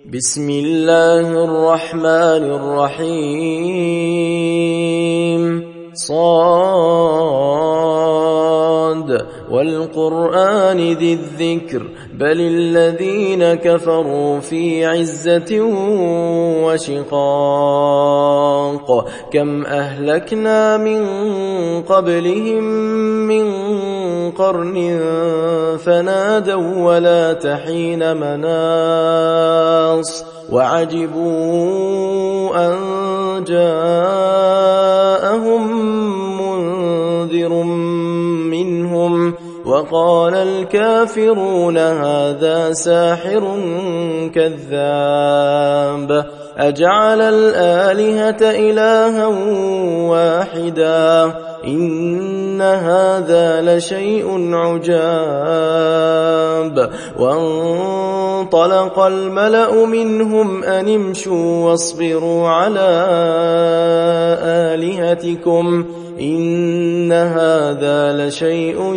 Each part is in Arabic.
بسم الله الرحمن الرحيم صاد والقرآن ذي الذكر بل الذين كفروا في عزة وشقاق كم أهلكنا من قبلهم من قرن فنادوا ولا تحين مناص وعجبوا أن جاءهم منذر منهم وقال الكافرون هذا ساحر كذاب أجعل الآلهة إلها واحدا إن هذا لشيء عجاب وانطلق الملأ منهم أن امشوا واصبروا على آلهتكم إن هذا لشيء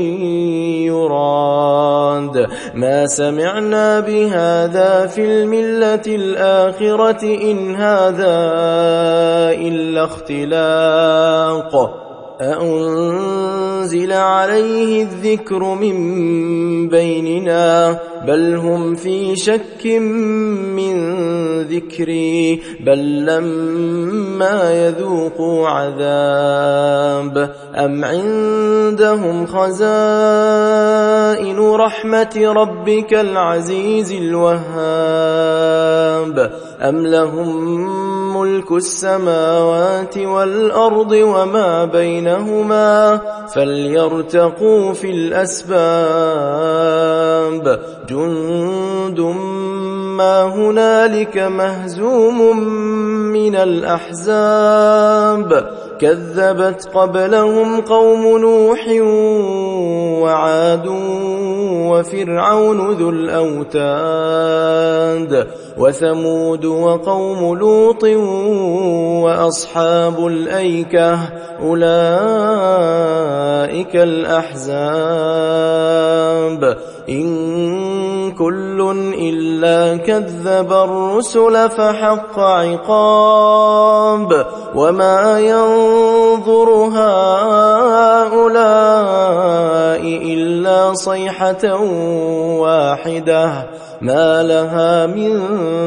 يراد ما سمعنا بهذا في الملة الآخرة إن هذا إلا اختلاق أأنزل عليه الذكر من بيننا بل هم في شك من ذكري بل لما يذوقوا عذاب أم عندهم خزائن رحمة ربك العزيز الوهاب أم لهم ملك السماوات والأرض وما بينهما فليرتقوا في الأسباب جند ما هنالك مهزوم من الأحزاب كذبت قبلهم قوم نوح وعاد وفرعون ذو الأوتاد وثمود وقوم لوط وأصحاب الأيكة أولئك الأحزاب إن كل إلا كذب الرسل فحق عقاب وما ينظر هؤلاء إلا صيحة واحدة ما لها من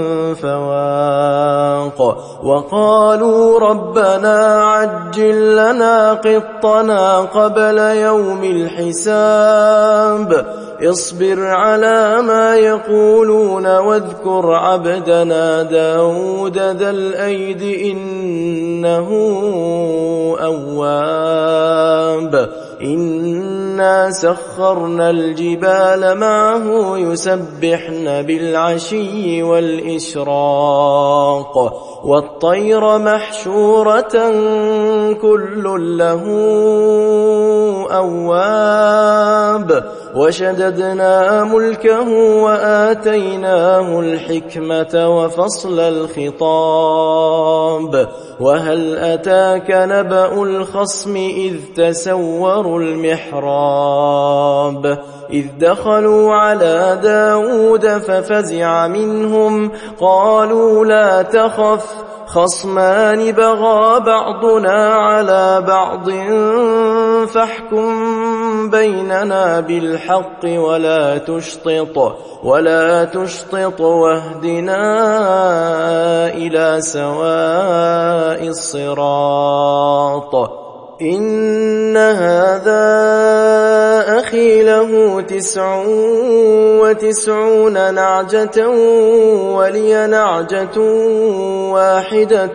فواق وقالوا ربنا عجل لنا قطنا قبل يوم الحساب اصبر على ما يقولون واذكر عبدنا داود ذا الأيد إنه أواب إنا سخرنا الجبال معه يسبحن بالعشي والإشراق والطير محشورة كل له أواب وشددنا ملكه وآتيناه الحكمة وفصل الخطاب وهل أتاك نبأ الخصم إذ تسوروا المحراب إذ دخلوا على داود ففزع منهم قالوا لا تخف خصمان بغى بعضنا على بعض فاحكم بيننا بالحق ولا تشطط واهدنا إلى سواء الصراط إن هذا أخي له 99 نعجة ولي نعجة واحدة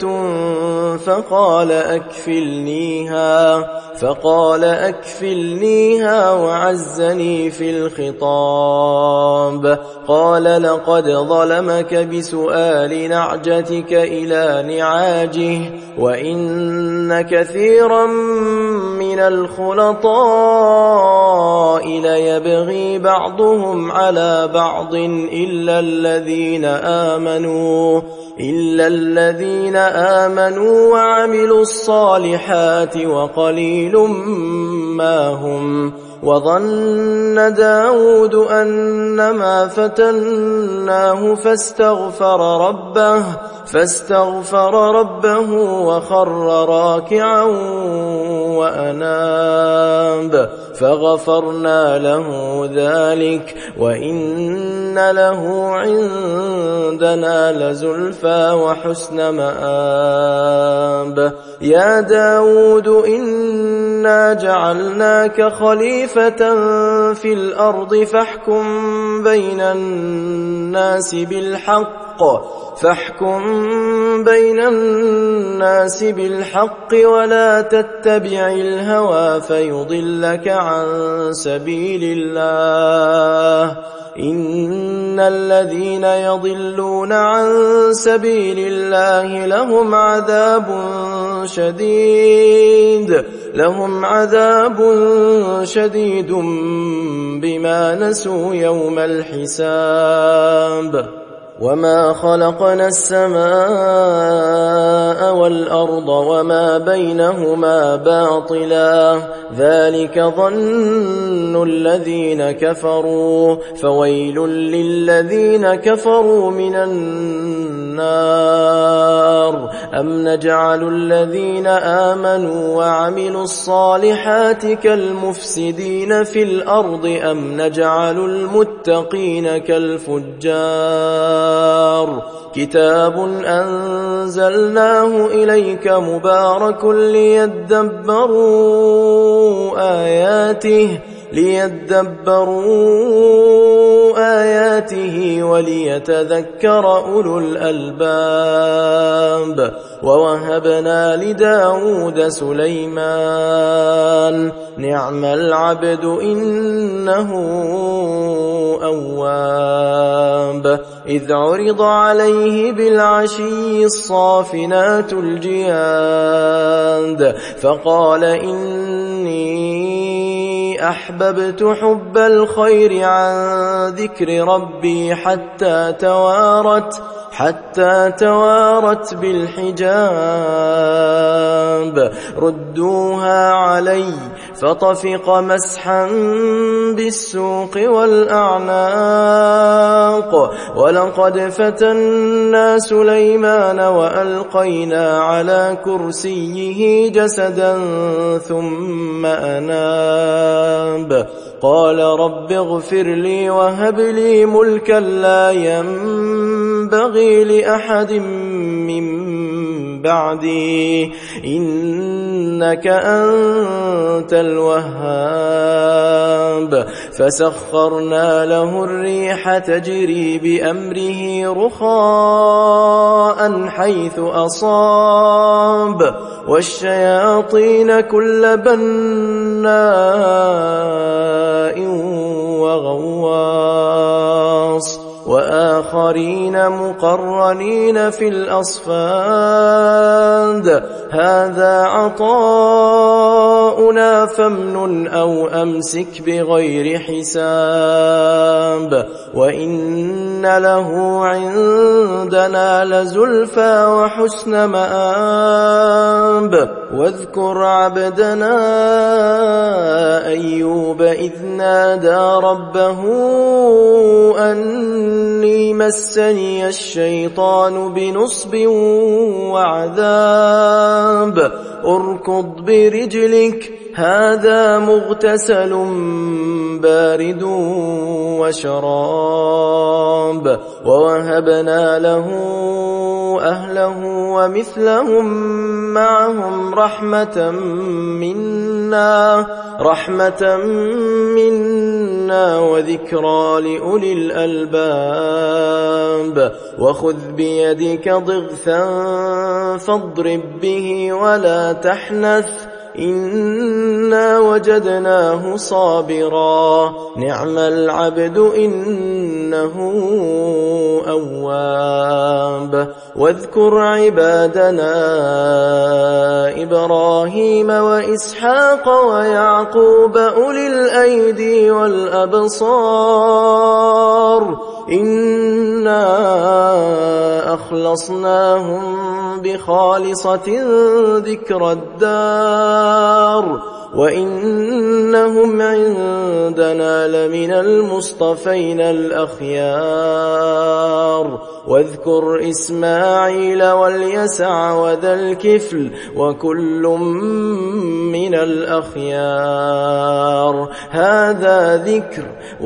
فقال أكفلنيها وعزني في الخطاب قال لقد ظلمك بسؤال نعجتك إلى نعاجه وإن كثيرا من الخلطاء ليبغي بعضهم على بعض إلا الذين آمنوا وعملوا الصالحات وقليل ما هم وظن داود أنما فتناه فاستغفر ربه وخر راكعا وأناب فغفرنا له ذلك وإن له عندنا لزلفى وحسن مآب. يا داود إنا جعلناك خليفة في الأرض فاحكم بين الناس بالحق ولا تتبع الهوى فيضلك عن سبيل الله. إن الذين يضلون عن سبيل الله لهم عذاب شديد بما نسوا يوم الحساب. وما خلقنا السماء والأرض وما بينهما باطلا ذلك ظن الذين كفروا فويل للذين كفروا من النار. أم نجعل الذين آمنوا وعملوا الصالحات كالمفسدين في الأرض أم نجعل المتقين كالفجار. كتاب أنزلناه إليك مبارك ليدبروا آياته وليتذكر أولو الألباب. ووهبنا لداود سليمان نعم العبد إنه أواب. إذ عرض عليه بالعشي الصافنات الجياد فقال إني أحببت حب الخير عن ذكر ربي حتى توارت بالحجاب. ردوها علي فطفق مسحا بالسوق والأعناق. ولقد فتنا سليمان وألقينا على كرسيه جسدا ثم أناب. قال رب اغفر لي وهب لي ملكا لا ينبغي لأحد من بعدي إنك أنت الوهاب. فسخرنا له الريح تجري بأمره رخاء حيث أصاب والشياطين كل بناء وغواص وآخرين مقرنين في الأصفاد. هذا عطاؤنا فامنن أو أمسك بغير حساب. وإن له عندنا لزلفى وحسن مآب. واذكر عبدنا أيوب إذ نادى ربه أني مسني الشيطان بنصب وعذاب. اركض برجلك هذا مغتسل بارد وشراب. ووهبنا له أهله ومثلهم معهم رحمة منا وذكرى لأولي الألباب. وخذ بيدك ضغثا فاضرب به ولا تحنث إنا وجدناه صابرا نعم العبد إنه أواب. واذكر عبادنا إبراهيم وإسحاق ويعقوب أولي الأيدي والأبصار إنا أخلصناهم بخالصة ذكر الدار وإنهم عندنا لمن المصطفين الأخيار واذكر إسماعيل واليسع وذا الكفل وكل من الأخيار هذا ذكر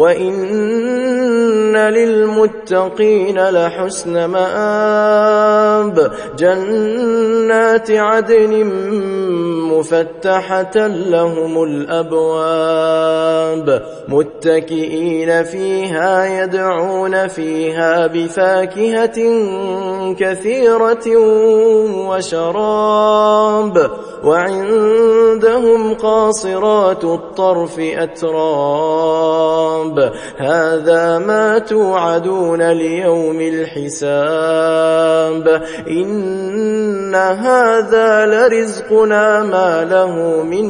وإن للمتقين لحسن مآب جنات عدن مفتحة لهم الأبواب متكئين فيها يدعون فيها بفاكهة كثيرة وشراب وعندهم قاصرات الطرف أتراب هذا ما توعدون ليوم الحساب إن هذا لرزقنا ما له من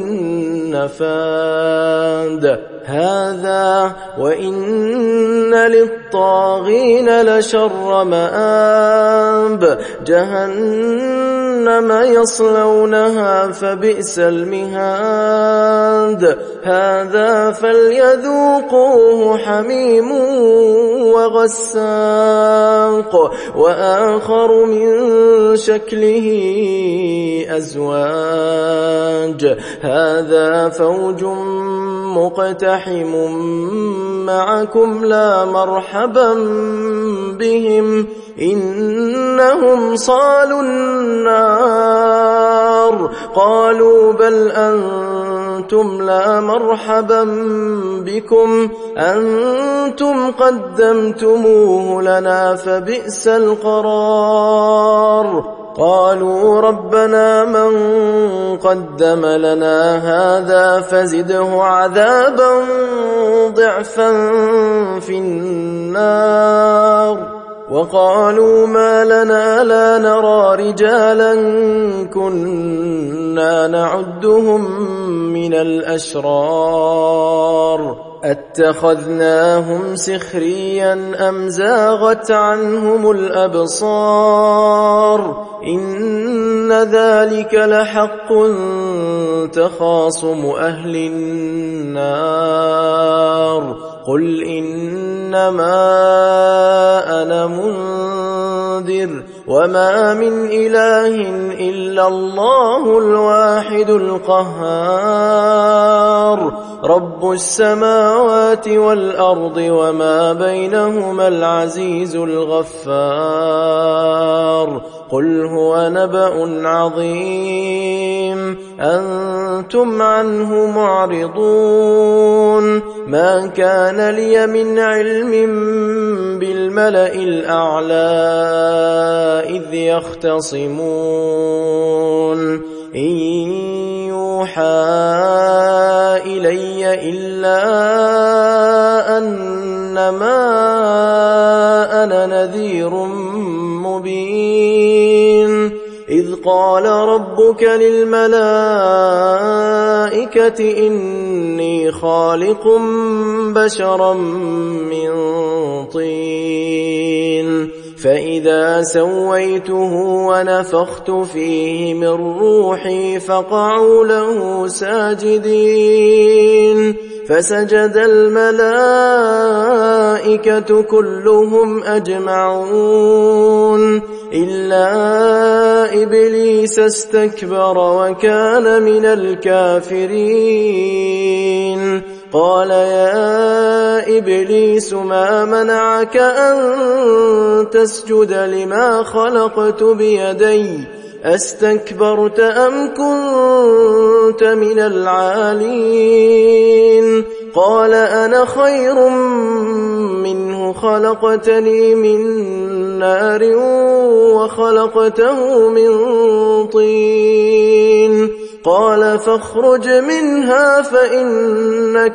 نفاد هذا وإن للطاغين لشر مآب جهنم يصلونها فبئس المهاد هذا فليذوقوه حميم وغساق وآخر من شكله أزواج هذا فوج مقتحم معكم لا مرحبا بهم إنهم صالوا النار قالوا بل أنتم لا مرحبا بكم أنتم قدمتموه لنا فبئس القرار قالوا ربنا من قدم لنا هذا فزده عذابا ضعفا في النار وقالوا ما لنا لا نرى رجالا كنا نعدهم من الأشرار أتخذناهم سخريا أم زاغت عنهم الأبصار إن ذلك لحق تخاصم أهل النار قل إنما أنا منذر وما من إله إلا الله الواحد القهار رب السماوات والأرض وما بينهما العزيز الغفار قل هو نبأ عظيم أنتم عنه معرضون ما كان لي من علم بالملأ الأعلى إذ يختصمون إن يوحى إلي إلا أنما أنا نذير مبين إذ قال ربك للملائكة إني خالق بشرا من طين فإذا سويته ونفخت فيه من روحي فقعوا له ساجدين فسجد الملائكة كلهم أجمعون إلا إبليس استكبر وكان من الكافرين قال يا إبليس ما منعك أن تسجد لما خلقت بيدي أستكبرت أم كنت من العالين قال أنا خير منه خلقتني من نار وخلقته من طين قال فاخرج منها فإنك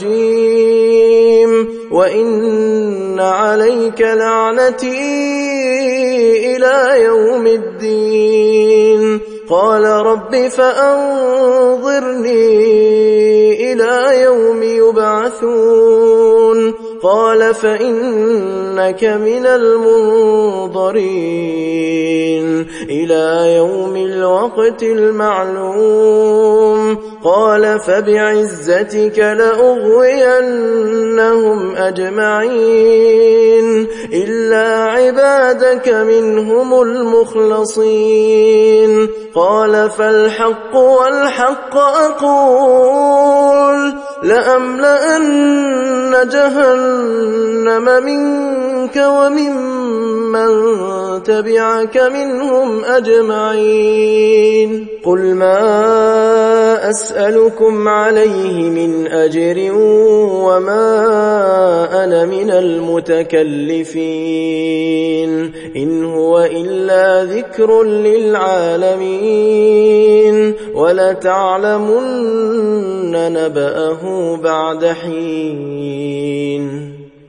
رجيم وإن عليك لعنتي إلى يوم الدين قال رب فأنظرني إلى يوم يبعثون قال فإنك من المنظرين إلى يوم الوقت المعلوم قال فبعزتك لأغوينهم أجمعين إلا عبادك منهم المخلصين قال فالحق والحق أقول لأملأن جهنم منك وممن تبعك منهم أجمعين قل ما أسألكم عليه من أجر وما أنا من المتكلفين إن هو إلا ذكر للعالمين ولتعلمن نبأه بعد حين